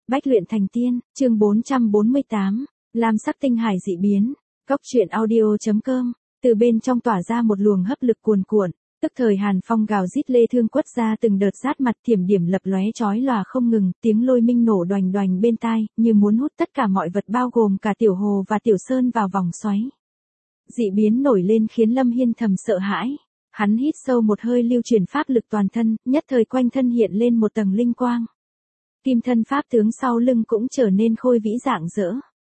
Bách luyện thành tiên, chương 448, Lam sắc tinh hải dị biến, Cốc truyện audio.com, từ bên trong tỏa ra một luồng hấp lực cuồn cuộn, tức thời hàn phong gào rít lê thương quất ra từng đợt rát mặt thiểm điểm lập lóe chói lòa không ngừng, tiếng lôi minh nổ đoành đoành bên tai, như muốn hút tất cả mọi vật bao gồm cả tiểu hồ và tiểu sơn vào vòng xoáy. Dị biến nổi lên khiến Lâm Hiên thầm sợ hãi. Hắn hít sâu một hơi lưu chuyển pháp lực toàn thân, nhất thời quanh thân hiện lên một tầng linh quang. Kim thân pháp tướng sau lưng cũng trở nên khôi vĩ rạng rỡ.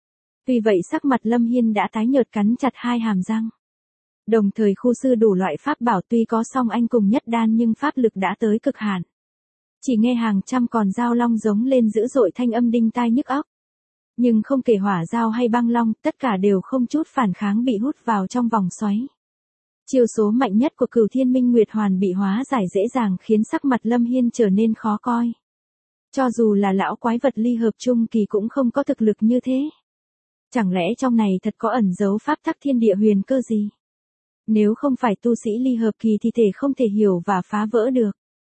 Vì vậy sắc mặt Lâm Hiên đã tái nhợt cắn chặt hai hàm răng. Đồng thời khu sư đủ loại pháp bảo tuy có song anh cùng nhất đan nhưng pháp lực đã tới cực hạn. Chỉ nghe hàng trăm con dao long giống lên dữ dội thanh âm đinh tai nhức óc. Nhưng không kể hỏa dao hay băng long, tất cả đều không chút phản kháng bị hút vào trong vòng xoáy. Chiêu số mạnh nhất của Cửu Thiên Minh Nguyệt Hoàn bị hóa giải dễ dàng khiến sắc mặt Lâm Hiên trở nên khó coi. Cho dù là lão quái vật ly hợp trung kỳ cũng không có thực lực như thế. Chẳng lẽ trong này thật có ẩn giấu pháp tắc thiên địa huyền cơ gì? Nếu không phải tu sĩ ly hợp kỳ thì thể không thể hiểu và phá vỡ được.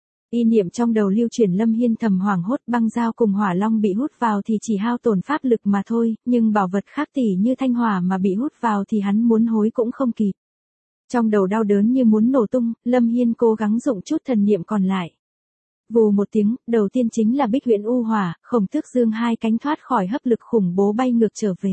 Y niệm trong đầu lưu chuyển Lâm Hiên thầm hoảng hốt, băng dao cùng hỏa long bị hút vào thì chỉ hao tổn pháp lực mà thôi, nhưng bảo vật khác tỷ như thanh hỏa mà bị hút vào thì hắn muốn hối cũng không kịp. Trong đầu đau đớn như muốn nổ tung, Lâm Hiên cố gắng dụng chút thần niệm còn lại. Vù một tiếng, đầu tiên chính là Bích Huyễn U Hỏa, Khổng Tước Dương hai cánh thoát khỏi hấp lực khủng bố bay ngược trở về.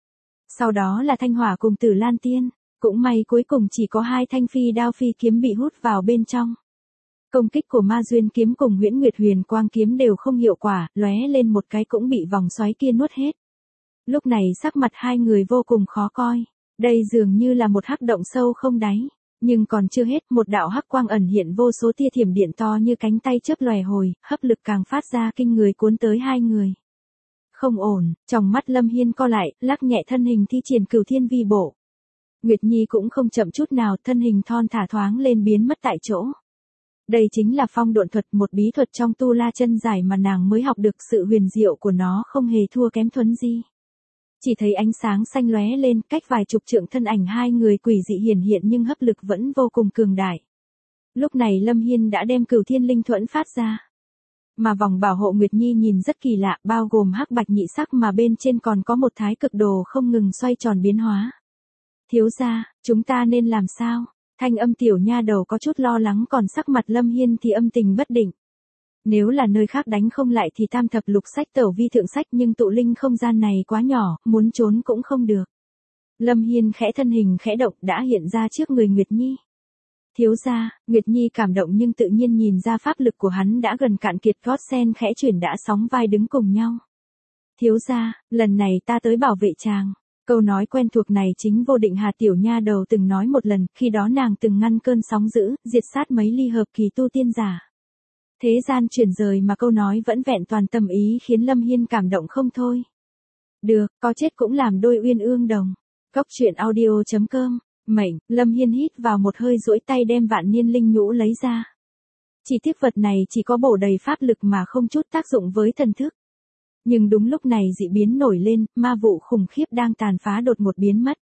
Sau đó là Thanh Hỏa cùng Tử Lan Tiên, cũng may cuối cùng chỉ có hai thanh phi đao phi kiếm bị hút vào bên trong. Công kích của Ma Duyên kiếm cùng Huyễn Nguyệt Huyền Quang kiếm đều không hiệu quả, lóe lên một cái cũng bị vòng xoáy kia nuốt hết. Lúc này sắc mặt hai người vô cùng khó coi. Đây dường như là một hắc động sâu không đáy, nhưng còn chưa hết, một đạo hắc quang ẩn hiện vô số tia thiểm điện to như cánh tay chớp lòe hồi, hấp lực càng phát ra kinh người cuốn tới hai người. Không ổn, trong mắt Lâm Hiên co lại, lắc nhẹ thân hình thi triển Cửu Thiên Vi Bộ. Nguyệt Nhi cũng không chậm chút nào, thân hình thon thả thoáng lên biến mất tại chỗ. Đây chính là phong độn thuật, một bí thuật trong tu la chân giải mà nàng mới học được, sự huyền diệu của nó không hề thua kém Thuấn Di. Chỉ thấy ánh sáng xanh lóe lên, cách vài chục trượng thân ảnh hai người quỷ dị hiển hiện nhưng hấp lực vẫn vô cùng cường đại. Lúc này Lâm Hiên đã đem Cửu Thiên Linh Thuẫn phát ra. Mà vòng bảo hộ Nguyệt Nhi nhìn rất kỳ lạ, bao gồm hắc bạch nhị sắc mà bên trên còn có một thái cực đồ không ngừng xoay tròn biến hóa. Thiếu gia, chúng ta nên làm sao? Thanh âm tiểu nha đầu có chút lo lắng, còn sắc mặt Lâm Hiên thì âm tình bất định. Nếu là nơi khác đánh không lại thì tam thập lục sách tẩu vi thượng sách, nhưng tụ linh không gian này quá nhỏ, muốn trốn cũng không được. Lâm Hiên khẽ thân hình khẽ động đã hiện ra trước người Nguyệt Nhi. Thiếu gia, Nguyệt Nhi cảm động nhưng tự nhiên nhìn ra pháp lực của hắn đã gần cạn kiệt, gót sen khẽ chuyển đã sóng vai đứng cùng nhau. Thiếu gia, lần này ta tới bảo vệ chàng. Câu nói quen thuộc này chính Vô Định Hà tiểu nha đầu từng nói một lần, khi đó nàng từng ngăn cơn sóng dữ, diệt sát mấy ly hợp kỳ tu tiên giả. Thế gian chuyển rời mà câu nói vẫn vẹn toàn tâm ý khiến Lâm Hiên cảm động không thôi. Được, có chết cũng làm đôi uyên ương đồng. Cốc truyện audio.com, mệnh, Lâm Hiên hít vào một hơi duỗi tay đem vạn niên linh nhũ lấy ra. Chỉ tiếc vật này chỉ có bổ đầy pháp lực mà không chút tác dụng với thần thức. Nhưng đúng lúc này dị biến nổi lên, ma vụ khủng khiếp đang tàn phá đột ngột biến mất.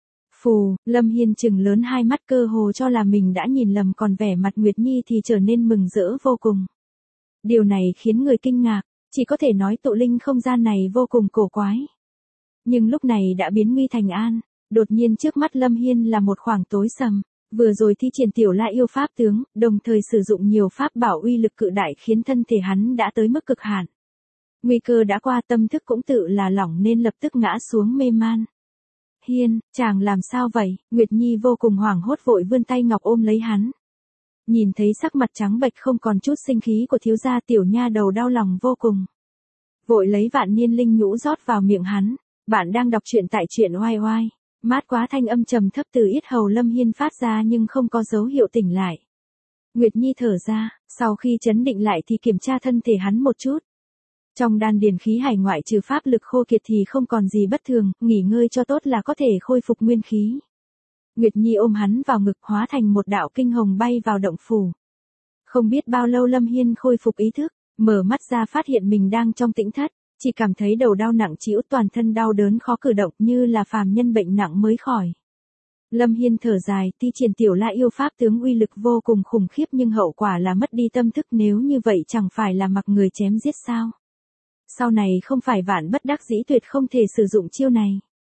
Phù, Lâm Hiên trừng lớn hai mắt cơ hồ cho là mình đã nhìn lầm, còn vẻ mặt Nguyệt Nhi thì trở nên mừng rỡ vô cùng. Điều này khiến người kinh ngạc, chỉ có thể nói tụ linh không gian này vô cùng cổ quái. Nhưng lúc này đã biến nguy thành an, đột nhiên trước mắt Lâm Hiên là một khoảng tối sầm, vừa rồi thi triển tiểu la yêu pháp tướng, đồng thời sử dụng nhiều pháp bảo uy lực cự đại khiến thân thể hắn đã tới mức cực hạn. Nguy cơ đã qua, tâm thức cũng tự là lỏng nên lập tức ngã xuống mê man. Hiên, chàng làm sao vậy? Nguyệt Nhi vô cùng hoảng hốt vội vươn tay ngọc ôm lấy hắn. Nhìn thấy sắc mặt trắng bệch không còn chút sinh khí của thiếu gia, tiểu nha đầu đau lòng vô cùng. Vội lấy vạn niên linh nhũ rót vào miệng hắn. Bạn đang đọc truyện tại truyện oai oai. Mát quá, thanh âm trầm thấp từ yết hầu Lâm Hiên phát ra nhưng không có dấu hiệu tỉnh lại. Nguyệt Nhi thở ra, sau khi chấn định lại thì kiểm tra thân thể hắn một chút. Trong đan điền khí hải ngoại trừ pháp lực khô kiệt thì không còn gì bất thường, nghỉ ngơi cho tốt là có thể khôi phục nguyên khí. Nguyệt Nhi ôm hắn vào ngực hóa thành một đạo kinh hồng bay vào động phủ. Không biết bao lâu Lâm Hiên khôi phục ý thức, mở mắt ra phát hiện mình đang trong tĩnh thất, chỉ cảm thấy đầu đau nặng trĩu, toàn thân đau đớn khó cử động như là phàm nhân bệnh nặng mới khỏi. Lâm Hiên thở dài, thi triển tiểu la yêu pháp tướng uy lực vô cùng khủng khiếp nhưng hậu quả là mất đi tâm thức, nếu như vậy chẳng phải là mặc người chém giết sao. Sau này không phải vạn bất đắc dĩ tuyệt không thể sử dụng chiêu này.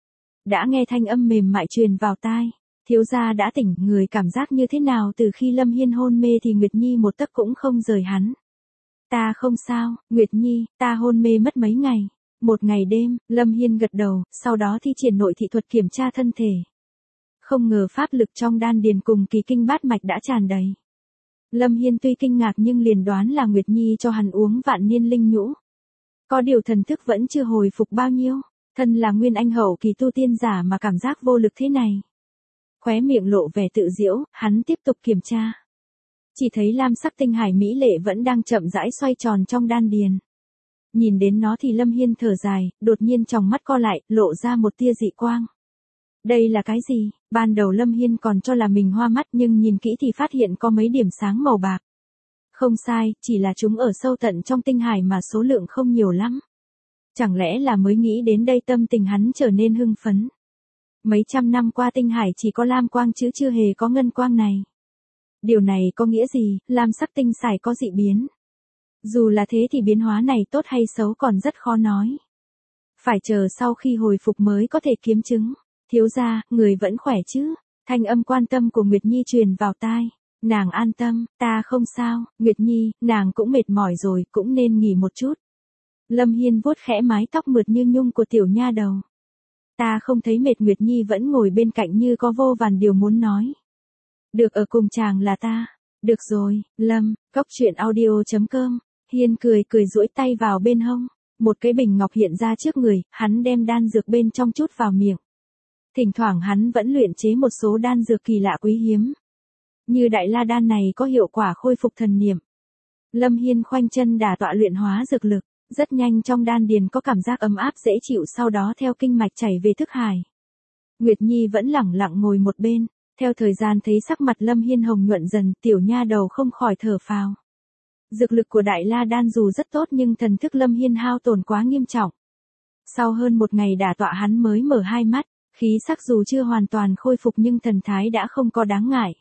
Đã nghe thanh âm mềm mại truyền vào tai. Thiếu gia đã tỉnh, người cảm giác như thế nào từ khi Lâm Hiên hôn mê thì Nguyệt Nhi một tấc cũng không rời hắn. Ta không sao, Nguyệt Nhi, ta hôn mê mất mấy ngày. Một ngày đêm, Lâm Hiên gật đầu, sau đó thi triển nội thị thuật kiểm tra thân thể. Không ngờ pháp lực trong đan điền cùng kỳ kinh bát mạch đã tràn đầy. Lâm Hiên tuy kinh ngạc nhưng liền đoán là Nguyệt Nhi cho hắn uống vạn niên linh nhũ. Có điều thần thức vẫn chưa hồi phục bao nhiêu, thân là nguyên anh hậu kỳ tu tiên giả mà cảm giác vô lực thế này. Khóe miệng lộ vẻ tự giễu, hắn tiếp tục kiểm tra. Chỉ thấy lam sắc tinh hải mỹ lệ vẫn đang chậm rãi xoay tròn trong đan điền. Nhìn đến nó thì Lâm Hiên thở dài, đột nhiên trong mắt co lại, lộ ra một tia dị quang. Đây là cái gì? Ban đầu Lâm Hiên còn cho là mình hoa mắt nhưng nhìn kỹ thì phát hiện có mấy điểm sáng màu bạc. Không sai, chỉ là chúng ở sâu tận trong tinh hải mà số lượng không nhiều lắm. Chẳng lẽ là mới nghĩ đến đây tâm tình hắn trở nên hưng phấn. Mấy trăm năm qua tinh hải chỉ có lam quang chứ chưa hề có ngân quang này. Điều này có nghĩa gì? Lam sắc tinh hải có dị biến. Dù là thế thì biến hóa này tốt hay xấu còn rất khó nói. Phải chờ sau khi hồi phục mới có thể kiếm chứng. Thiếu gia, người vẫn khỏe chứ? Thanh âm quan tâm của Nguyệt Nhi truyền vào tai. Nàng an tâm, ta không sao, Nguyệt Nhi, nàng cũng mệt mỏi rồi, cũng nên nghỉ một chút. Lâm Hiên vuốt khẽ mái tóc mượt như nhung của tiểu nha đầu. Ta không thấy mệt, Nguyệt Nhi vẫn ngồi bên cạnh như có vô vàn điều muốn nói. Được ở cùng chàng là ta. Được rồi, Lâm, coctruyện.audio.com. Hiên cười duỗi tay vào bên hông. Một cái bình ngọc hiện ra trước người, hắn đem đan dược bên trong chút vào miệng. Thỉnh thoảng hắn vẫn luyện chế một số đan dược kỳ lạ quý hiếm. Như đại la đan này có hiệu quả khôi phục thần niệm. Lâm Hiên khoanh chân đả tọa luyện hóa dược lực. Rất nhanh trong đan điền có cảm giác ấm áp dễ chịu, sau đó theo kinh mạch chảy về thức hải. Nguyệt Nhi vẫn lẳng lặng ngồi một bên. Theo thời gian thấy sắc mặt Lâm Hiên hồng nhuận dần, tiểu nha đầu không khỏi thở phào. Dược lực của đại la đan dù rất tốt nhưng thần thức Lâm Hiên hao tổn quá nghiêm trọng. Sau hơn một ngày đả tọa hắn mới mở hai mắt, khí sắc dù chưa hoàn toàn khôi phục nhưng thần thái đã không có đáng ngại.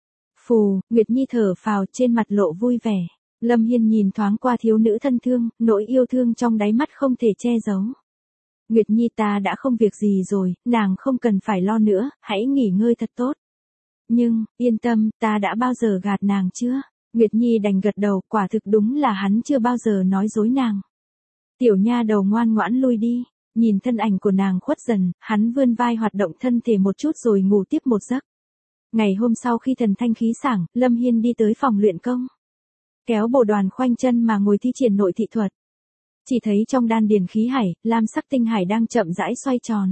Phù, Nguyệt Nhi thở phào, trên mặt lộ vui vẻ. Lâm Hiên nhìn thoáng qua thiếu nữ thân thương, nỗi yêu thương trong đáy mắt không thể che giấu. Nguyệt Nhi, ta đã không việc gì rồi, nàng không cần phải lo nữa, hãy nghỉ ngơi thật tốt. Nhưng, yên tâm, ta đã bao giờ gạt nàng chưa? Nguyệt Nhi đành gật đầu, quả thực đúng là hắn chưa bao giờ nói dối nàng. Tiểu nha đầu ngoan ngoãn lui đi. Nhìn thân ảnh của nàng khuất dần, hắn vươn vai hoạt động thân thể một chút rồi ngủ tiếp một giấc. Ngày hôm sau khi thần thanh khí sảng, Lâm Hiên đi tới phòng luyện công. Kéo bồ đoàn khoanh chân mà ngồi thi triển nội thị thuật. Chỉ thấy trong đan điền khí hải, lam sắc tinh hải đang chậm rãi xoay tròn.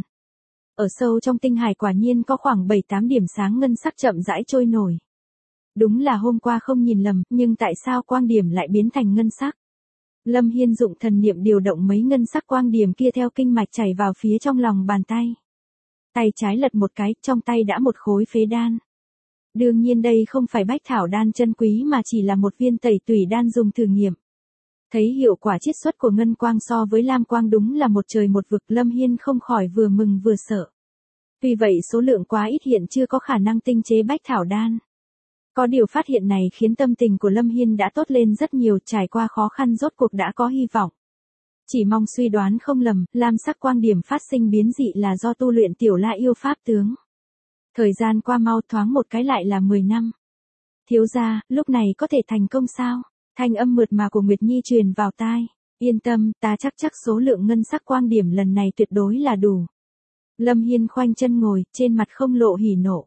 Ở sâu trong tinh hải quả nhiên có khoảng 7-8 điểm sáng ngân sắc chậm rãi trôi nổi. Đúng là hôm qua không nhìn lầm, nhưng tại sao quang điểm lại biến thành ngân sắc? Lâm Hiên dụng thần niệm điều động mấy ngân sắc quang điểm kia theo kinh mạch chảy vào phía trong lòng bàn tay. Tay trái lật một cái, trong tay đã một khối phế đan. Đương nhiên đây không phải bách thảo đan chân quý mà chỉ là một viên tẩy tủy đan dùng thử nghiệm. Thấy hiệu quả chiết xuất của ngân quang so với lam quang đúng là một trời một vực, Lâm Hiên không khỏi vừa mừng vừa sợ. Tuy vậy số lượng quá ít hiện chưa có khả năng tinh chế bách thảo đan. Có điều phát hiện này khiến tâm tình của Lâm Hiên đã tốt lên rất nhiều, trải qua khó khăn rốt cuộc đã có hy vọng. Chỉ mong suy đoán không lầm, lam sắc quang điểm phát sinh biến dị là do tu luyện tiểu la yêu pháp tướng. Thời gian qua mau, thoáng một cái lại là 10 năm. Thiếu gia, lúc này có thể thành công sao? Thanh âm mượt mà của Nguyệt Nhi truyền vào tai. Yên tâm, ta chắc số lượng ngân sắc quang điểm lần này tuyệt đối là đủ. Lâm Hiên khoanh chân ngồi, trên mặt không lộ hỉ nộ.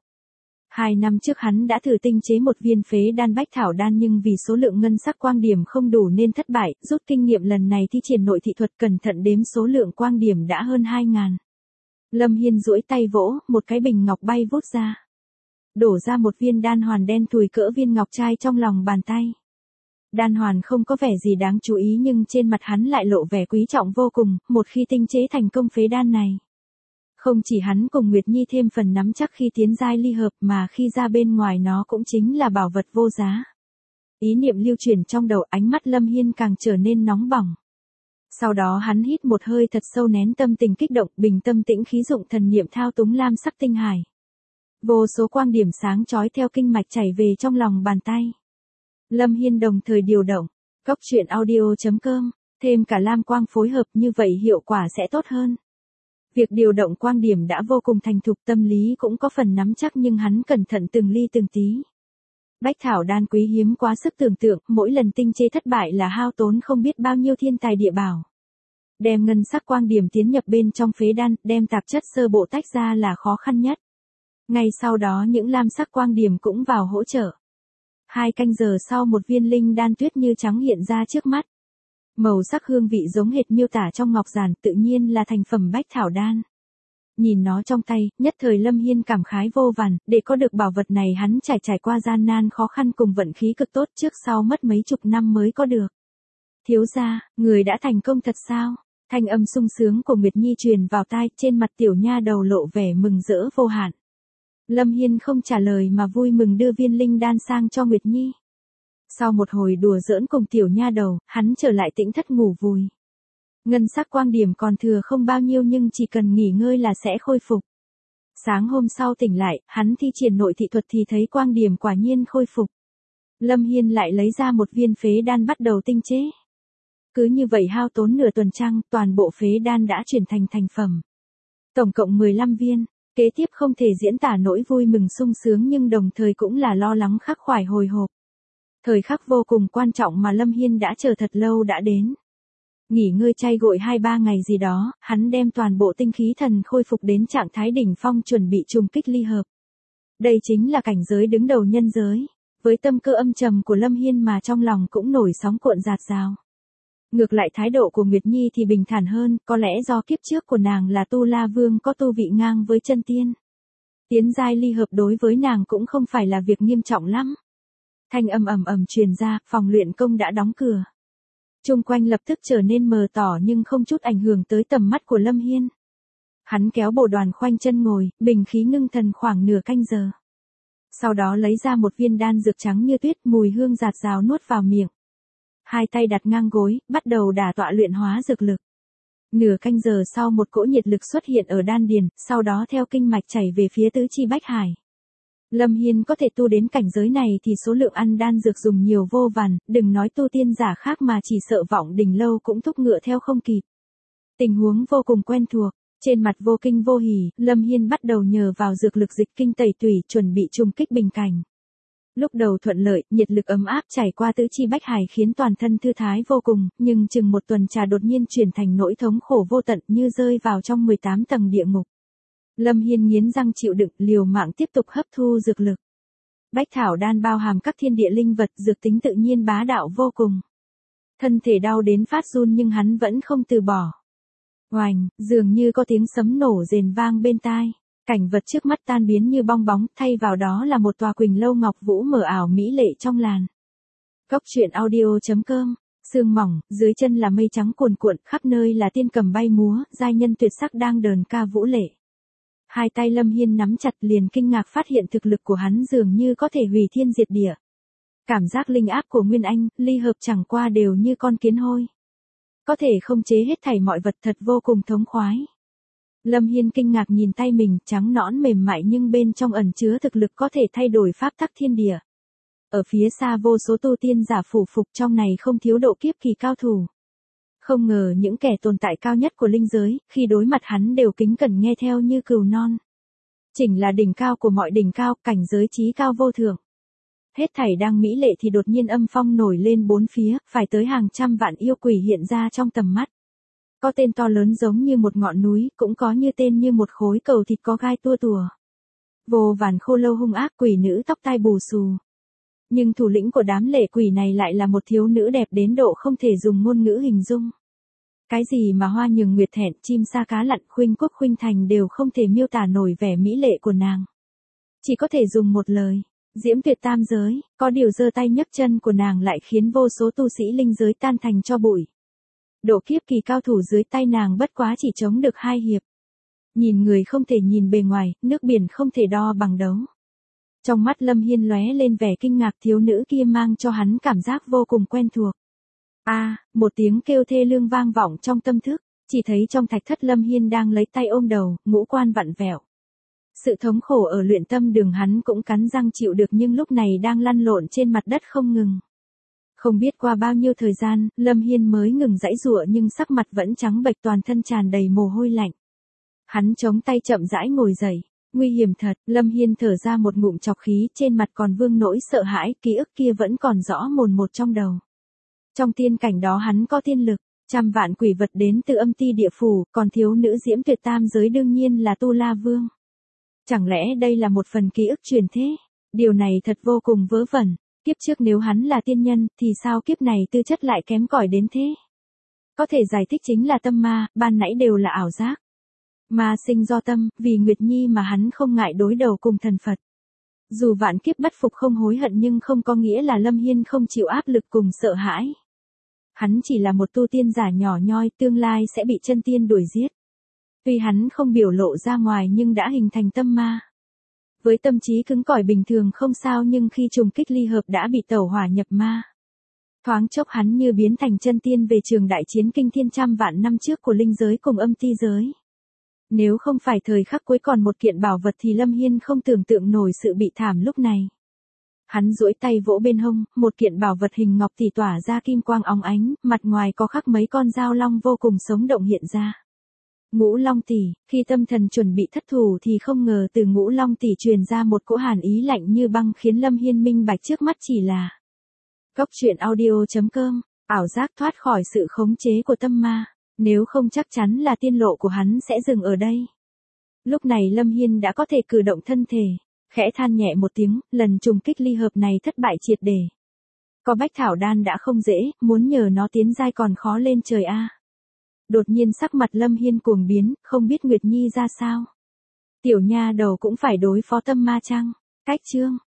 2 năm trước hắn đã thử tinh chế một viên phế đan bách thảo đan nhưng vì số lượng ngân sắc quang điểm không đủ nên thất bại, rút kinh nghiệm lần này thi triển nội thị thuật cẩn thận đếm số lượng quang điểm đã hơn 2.000. Lâm Hiên duỗi tay vỗ, một cái bình ngọc bay vút ra. Đổ ra một viên đan hoàn đen thùi cỡ viên ngọc trai trong lòng bàn tay. Đan hoàn không có vẻ gì đáng chú ý nhưng trên mặt hắn lại lộ vẻ quý trọng vô cùng, một khi tinh chế thành công phế đan này. Không chỉ hắn cùng Nguyệt Nhi thêm phần nắm chắc khi tiến giai ly hợp mà khi ra bên ngoài nó cũng chính là bảo vật vô giá. Ý niệm lưu chuyển trong đầu, ánh mắt Lâm Hiên càng trở nên nóng bỏng. Sau đó hắn hít một hơi thật sâu, nén tâm tình kích động, bình tâm tĩnh khí, dụng thần niệm thao túng lam sắc tinh hải. Vô số quang điểm sáng chói theo kinh mạch chảy về trong lòng bàn tay. Lâm Hiên đồng thời điều động. Coctruyện.audio.com Thêm cả lam quang phối hợp như vậy hiệu quả sẽ tốt hơn. Việc điều động quang điểm đã vô cùng thành thục, tâm lý cũng có phần nắm chắc nhưng hắn cẩn thận từng ly từng tí. Bách thảo đan quý hiếm quá sức tưởng tượng, mỗi lần tinh chế thất bại là hao tốn không biết bao nhiêu thiên tài địa bảo. Đem ngân sắc quang điểm tiến nhập bên trong phế đan, đem tạp chất sơ bộ tách ra là khó khăn nhất. Ngay sau đó những lam sắc quang điểm cũng vào hỗ trợ. 2 canh giờ sau một viên linh đan tuyết như trắng hiện ra trước mắt. Màu sắc hương vị giống hệt miêu tả trong ngọc giản, tự nhiên là thành phẩm bách thảo đan. Nhìn nó trong tay, nhất thời Lâm Hiên cảm khái vô vàn, để có được bảo vật này hắn trải qua gian nan khó khăn cùng vận khí cực tốt, trước sau mất mấy chục năm mới có được. Thiếu gia, người đã thành công thật sao? Thanh âm sung sướng của Nguyệt Nhi truyền vào tai, trên mặt tiểu nha đầu lộ vẻ mừng rỡ vô hạn. Lâm Hiên không trả lời mà vui mừng đưa viên linh đan sang cho Nguyệt Nhi. Sau một hồi đùa giỡn cùng tiểu nha đầu, hắn trở lại tĩnh thất ngủ vùi. Ngân sắc quang điểm còn thừa không bao nhiêu nhưng chỉ cần nghỉ ngơi là sẽ khôi phục. Sáng hôm sau tỉnh lại, hắn thi triển nội thị thuật thì thấy quang điểm quả nhiên khôi phục. Lâm Hiên lại lấy ra một viên phế đan bắt đầu tinh chế. Cứ như vậy hao tốn nửa tuần trăng, toàn bộ phế đan đã chuyển thành thành phẩm. Tổng cộng 15 viên, kế tiếp không thể diễn tả nỗi vui mừng sung sướng nhưng đồng thời cũng là lo lắng khắc khoải hồi hộp. Thời khắc vô cùng quan trọng mà Lâm Hiên đã chờ thật lâu đã đến. Nghỉ ngơi chay gội 2-3 ngày gì đó, hắn đem toàn bộ tinh khí thần khôi phục đến trạng thái đỉnh phong chuẩn bị trùng kích ly hợp. Đây chính là cảnh giới đứng đầu nhân giới. Với tâm cơ âm trầm của Lâm Hiên mà trong lòng cũng nổi sóng cuộn dạt dào. Ngược lại thái độ của Nguyệt Nhi thì bình thản hơn, có lẽ do kiếp trước của nàng là Tu La Vương có tu vị ngang với chân tiên. Tiến giai ly hợp đối với nàng cũng không phải là việc nghiêm trọng lắm. Thanh âm ầm ầm truyền ra, phòng luyện công đã đóng cửa. Chung quanh lập tức trở nên mờ tỏ nhưng không chút ảnh hưởng tới tầm mắt của Lâm Hiên. Hắn kéo Bồ Đoàn khoanh chân ngồi, bình khí ngưng thần khoảng nửa canh giờ. Sau đó lấy ra một viên đan dược trắng như tuyết, mùi hương dạt dào nuốt vào miệng. 2 tay đặt ngang gối, bắt đầu đả tọa luyện hóa dược lực. Nửa canh giờ sau một cỗ nhiệt lực xuất hiện ở đan điền, sau đó theo kinh mạch chảy về phía tứ chi bách hải. Lâm Hiên có thể tu đến cảnh giới này thì số lượng ăn đan dược dùng nhiều vô vàn, đừng nói tu tiên giả khác mà chỉ sợ vọng đỉnh lâu cũng thúc ngựa theo không kịp. Tình huống vô cùng quen thuộc, trên mặt vô kinh vô hỉ, Lâm Hiên bắt đầu nhờ vào dược lực dịch kinh tẩy tủy chuẩn bị trùng kích bình cảnh. Lúc đầu thuận lợi, nhiệt lực ấm áp chảy qua tứ chi bách hải khiến toàn thân thư thái vô cùng, nhưng chừng một tuần trà đột nhiên chuyển thành nỗi thống khổ vô tận như rơi vào trong 18 tầng địa ngục. Lâm Hiên nghiến răng chịu đựng, liều mạng tiếp tục hấp thu dược lực. Bách thảo đan bao hàm các thiên địa linh vật, dược tính tự nhiên bá đạo vô cùng. Thân thể đau đến phát run nhưng hắn vẫn không từ bỏ. Oành, dường như có tiếng sấm nổ rền vang bên tai. Cảnh vật trước mắt tan biến như bong bóng, thay vào đó là một tòa Quỳnh lâu ngọc vũ mờ ảo mỹ lệ trong làn. Góc truyện audio.com, sương mỏng, dưới chân là mây trắng cuồn cuộn, khắp nơi là tiên cầm bay múa, giai nhân tuyệt sắc đang đờn ca vũ lệ. 2 tay Lâm Hiên nắm chặt liền kinh ngạc phát hiện thực lực của hắn dường như có thể hủy thiên diệt địa. Cảm giác linh áp của Nguyên Anh, ly hợp chẳng qua đều như con kiến hôi. Có thể không chế hết thảy mọi vật thật vô cùng thống khoái. Lâm Hiên kinh ngạc nhìn tay mình, trắng nõn mềm mại nhưng bên trong ẩn chứa thực lực có thể thay đổi pháp tắc thiên địa. Ở phía xa vô số tu tiên giả phủ phục, trong này không thiếu độ kiếp kỳ cao thủ. Không ngờ những kẻ tồn tại cao nhất của linh giới, khi đối mặt hắn đều kính cẩn nghe theo như cừu non. Chỉnh là đỉnh cao của mọi đỉnh cao, cảnh giới chí cao vô thượng. Hết thảy đang mỹ lệ thì đột nhiên âm phong nổi lên bốn phía, phải tới hàng trăm vạn yêu quỷ hiện ra trong tầm mắt. Có tên to lớn giống như một ngọn núi, cũng có như tên như một khối cầu thịt có gai tua tùa. Vô vàn khô lâu hung ác quỷ nữ tóc tai bù xù. Nhưng thủ lĩnh của đám lệ quỷ này lại là một thiếu nữ đẹp đến độ không thể dùng ngôn ngữ hình dung. Cái gì mà hoa nhường nguyệt thẹn, chim sa cá lặn, khuynh quốc khuynh thành đều không thể miêu tả nổi vẻ mỹ lệ của nàng. Chỉ có thể dùng một lời, diễm tuyệt tam giới, có điều giơ tay nhấc chân của nàng lại khiến vô số tu sĩ linh giới tan thành tro bụi. Độ kiếp kỳ cao thủ dưới tay nàng bất quá chỉ chống được 2 hiệp. Nhìn người không thể nhìn bề ngoài, nước biển không thể đo bằng đấu. Trong mắt Lâm Hiên lóe lên vẻ kinh ngạc, thiếu nữ kia mang cho hắn cảm giác vô cùng quen thuộc. Một tiếng kêu thê lương vang vọng trong tâm thức, chỉ thấy trong thạch thất Lâm Hiên đang lấy tay ôm đầu, ngũ quan vặn vẹo. Sự thống khổ ở luyện tâm đường hắn cũng cắn răng chịu được nhưng lúc này đang lăn lộn trên mặt đất không ngừng. Không biết qua bao nhiêu thời gian, Lâm Hiên mới ngừng giãy giụa nhưng sắc mặt vẫn trắng bệch, toàn thân tràn đầy mồ hôi lạnh. Hắn chống tay chậm rãi ngồi dậy. Nguy hiểm thật, Lâm Hiên thở ra một ngụm trọc khí, trên mặt còn vương nỗi sợ hãi, ký ức kia vẫn còn rõ mồn một trong đầu. Trong tiên cảnh đó hắn có tiên lực, trăm vạn quỷ vật đến từ âm ti địa phủ, còn thiếu nữ diễm tuyệt tam giới đương nhiên là Tu La Vương. Chẳng lẽ đây là một phần ký ức truyền thế? Điều này thật vô cùng vớ vẩn. Kiếp trước nếu hắn là tiên nhân, thì sao kiếp này tư chất lại kém cỏi đến thế? Có thể giải thích chính là tâm ma, ban nãy đều là ảo giác. Ma sinh do tâm, vì Nguyệt Nhi mà hắn không ngại đối đầu cùng thần Phật. Dù vạn kiếp bất phục không hối hận nhưng không có nghĩa là Lâm Hiên không chịu áp lực cùng sợ hãi. Hắn chỉ là một tu tiên giả nhỏ nhoi, tương lai sẽ bị chân tiên đuổi giết. Tuy hắn không biểu lộ ra ngoài nhưng đã hình thành tâm ma. Với tâm trí cứng cỏi bình thường không sao nhưng khi trùng kích ly hợp đã bị tẩu hỏa nhập ma. Thoáng chốc hắn như biến thành chân tiên về trường đại chiến kinh thiên trăm vạn năm trước của linh giới cùng âm ti giới. Nếu không phải thời khắc cuối còn một kiện bảo vật thì Lâm Hiên không tưởng tượng nổi sự bị thảm lúc này. Hắn duỗi tay vỗ bên hông, một kiện bảo vật hình ngọc tỷ tỏa ra kim quang óng ánh, mặt ngoài có khắc mấy con dao long vô cùng sống động hiện ra. Ngũ Long tỷ, khi tâm thần chuẩn bị thất thủ thì không ngờ từ Ngũ Long tỷ truyền ra một cỗ hàn ý lạnh như băng khiến Lâm Hiên minh bạch trước mắt chỉ là Goctruyện.audio.com, ảo giác thoát khỏi sự khống chế của tâm ma, nếu không chắc chắn là tiên lộ của hắn sẽ dừng ở đây. Lúc này Lâm Hiên đã có thể cử động thân thể, khẽ than nhẹ một tiếng, lần trùng kích ly hợp này thất bại triệt để. Có Bách Thảo Đan đã không dễ, muốn nhờ nó tiến giai còn khó lên trời a. Đột nhiên sắc mặt Lâm Hiên cuồng biến, không biết Nguyệt Nhi ra sao. Tiểu nha đầu cũng phải đối phó tâm ma chăng? Cách chương